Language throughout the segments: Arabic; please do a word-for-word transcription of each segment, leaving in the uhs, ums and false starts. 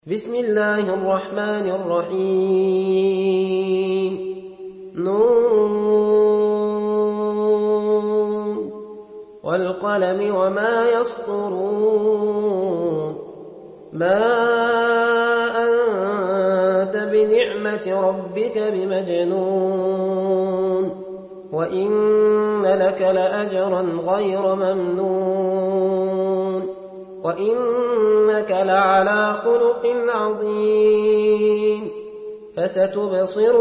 بسم الله الرحمن الرحيم نون والقلم وما يسطرون ما أنت بنعمة ربك بمجنون وإن لك لأجرا غير ممنون وإنك لعلى خلق عظيم فستبصر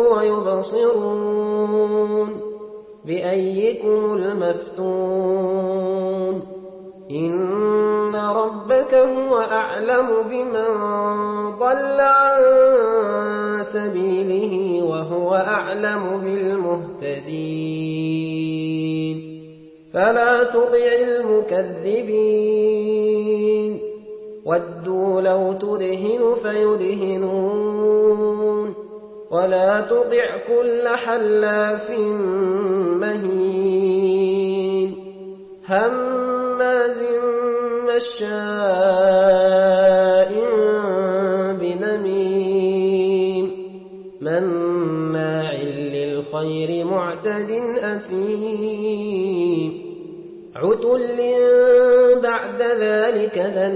ويبصرون بأيكم المفتون إن ربك هو أعلم بمن ضل عن سبيله وهو أعلم بالمهتدين فلا تطع المكذبين ودوا لو تدهن فيدهنون ولا تطع كل حلاف مهين هماز مشاء بنميم مناع للخير معتد أثيم عتل بعد ذلك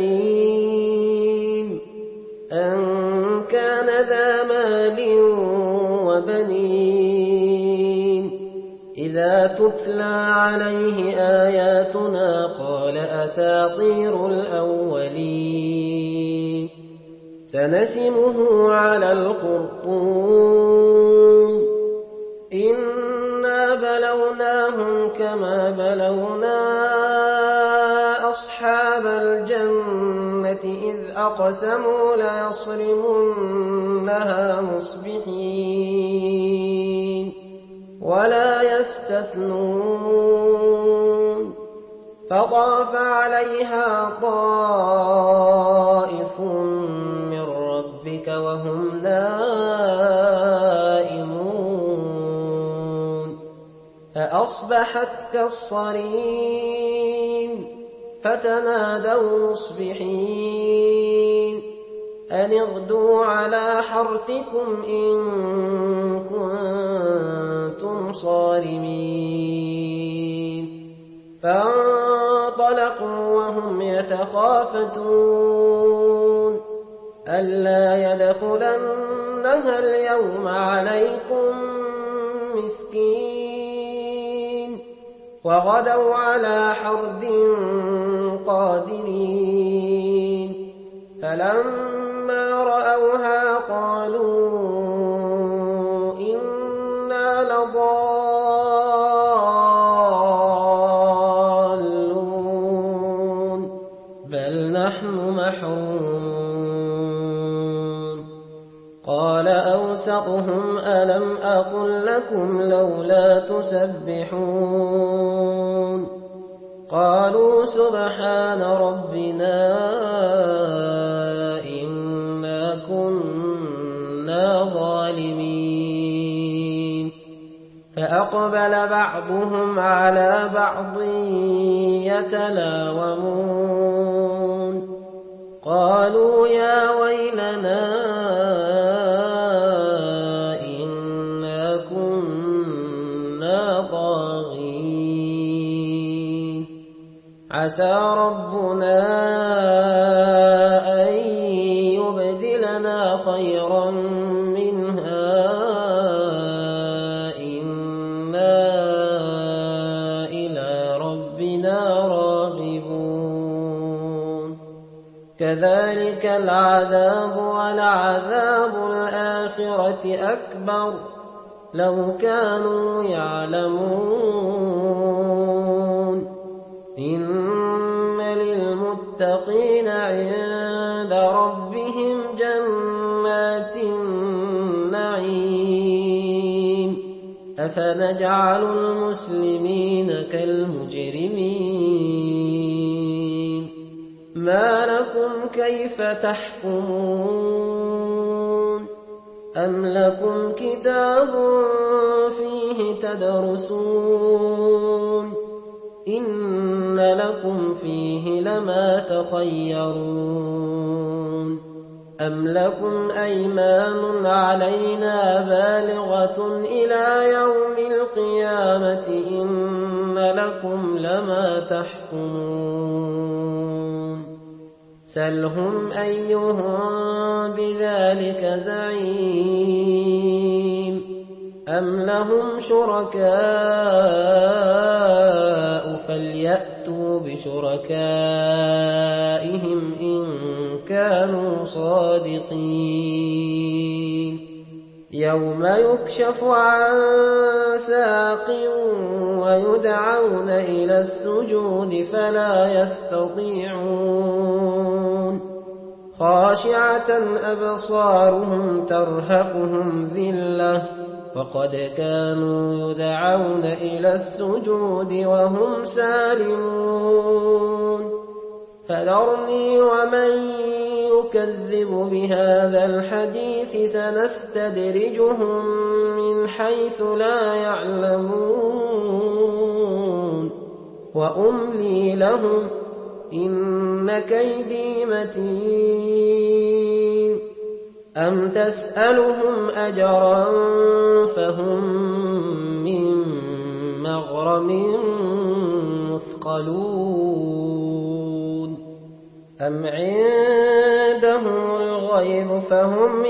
زنيم أن كان ذا مال وبنين إذا تتلى عليه آياتنا قال أساطير الأولين سنسمه على الخرطوم إنا بلوناهم كما بلونا أصحاب الجنة إذ أقسموا ليصرمنها مصبحين ولا يستثنون فطاف عليها طائف من ربك وهم نائمون فأصبحت كالصريم فتنادوا مصبحين أن اغدوا على حرثكم إن كنتم صارمين فانطلقوا وهم يتخافتون ألا يدخلنها اليوم عليكم مسكين وغدوا على حرد قادرين فلما رأوها قالوا إنا لضالون بل نحن محرومون قال أوسطهم ألم أقل لكم لولا تسبحون قالوا سبحان ربنا إنا كنا ظالمين فأقبل بعضهم على بعض يتلاومون قالوا يا ويلنا إنا كنا طاغين عسى ربنا أن يبدلنا خيرا منها إنا إلى ربنا راغبون كذلك العذاب ولعذاب الآخرة أكبر لو كانوا يعلمون إن للمتقين عند ربهم جنات النعيم أفنجعل المسلمين كالمجرمين ما لكم كيف تحكمون أم لكم كتاب فيه تدرسون إن لكم فيه لما تخيرون أم لكم أيمان علينا بالغة إلى يوم القيامة إن لكم لما تحكمون سلهم أيهم بذلك زعيم أم لهم شركاء فليأتوا بشركائهم إن كانوا صادقين يوم يكشف عن ساق ويدعون إلى السجود فلا يستطيعون خاشعة أبصارهم ترهقهم ذلة وقد كانوا يدعون إلى السجود وهم سالمون فذرني ومن يكذب بهذا الحديث سنستدرجهم من حيث لا يعلمون وأملي لهم إن كيدي متين أم تسألهم أجرا فهم من مغرم مثقلون أم عندهم الغيب فهم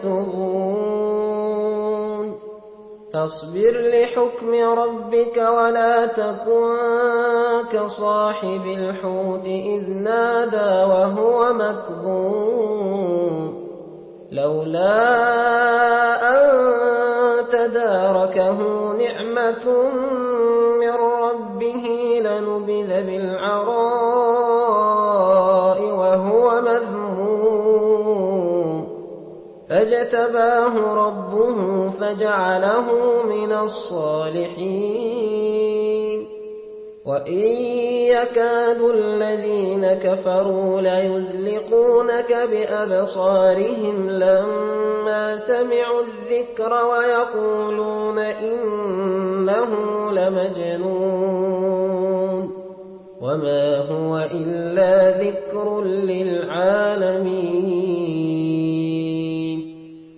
يكتبون فاصبر لحكم ربك ولا تكن كصاحب الحوت إذ نادى وهو مكظوم لولا أن تداركه نعمة من ربه لنبذ بالعراء وهو مذموم فاجتباه ربه فجعله من الصالحين وإن يكاد الذين كفروا ليزلقونك بأبصارهم لما سمعوا الذكر ويقولون إنه لمجنون وما هو إلا ذكر للعالمين